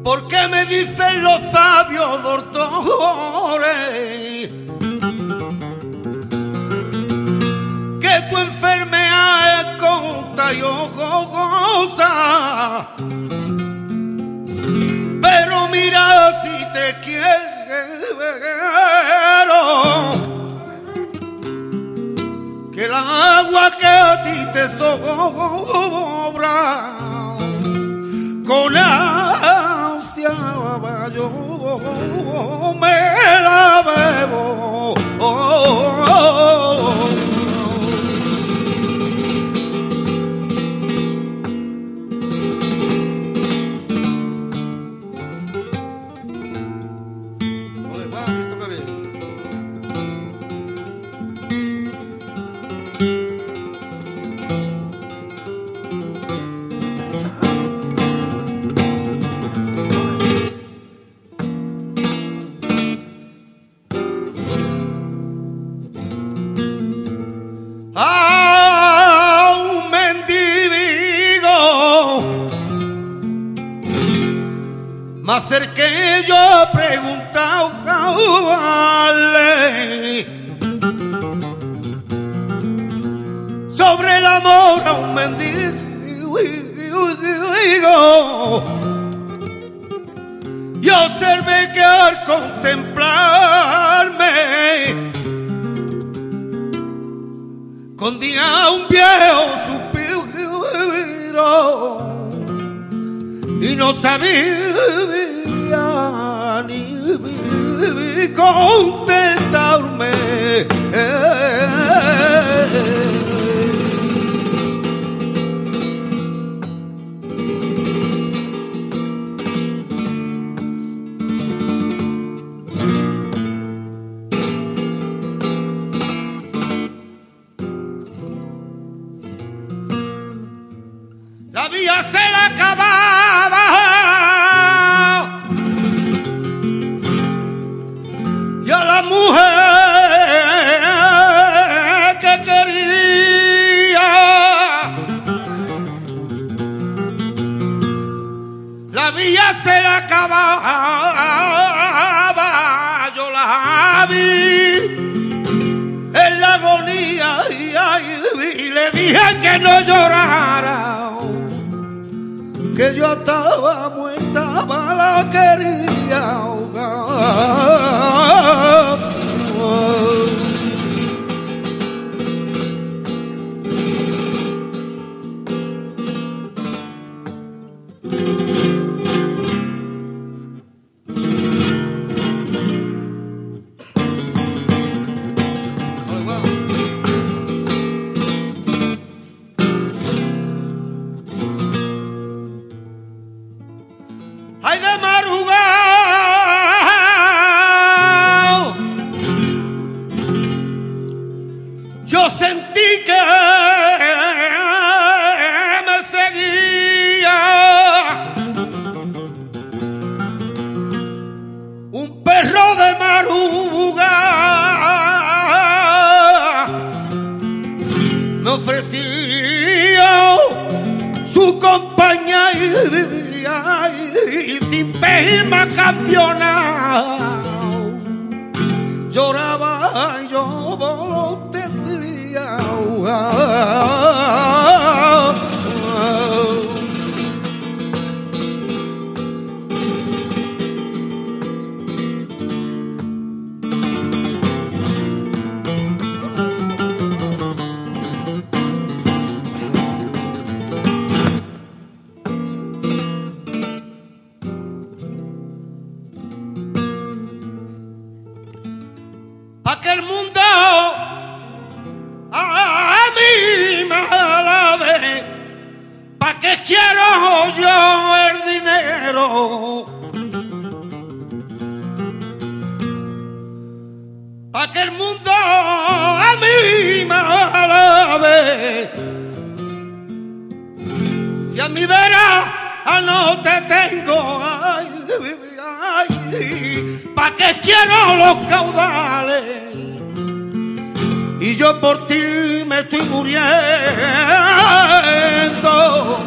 ¿Por qué me dicen los sabios doctores que tu enfermedad es contagiosa? Pero mira, si te quiero, que el agua que a ti te sobra, con ansia yo me la bebo. A un mendigo me acerqué yo a preguntarle sobre el amor a un mendigo y observé que al contemplarme escondía un viejo suspiro y no sabía ni contestarme. La vía se la acababa y a la mujer que quería la vía se la acababa. Yo la vi en la agonía y le dije que no llorara, que yo estaba muerta, la quería ahogar. Ay, de madrugada yo sentí que me seguía un perro de madrugada, me ofrecía su compañía y sin pedirme a cambio nada, lloraba y yo lo tendría. Pa' que el mundo a mí me alabe, pa' que quiero yo el dinero, pa' que el mundo a mí me alabe. Si a mi vera no te tengo, ay, ay, pa' que quiero los caudales, y yo por ti me estoy muriendo.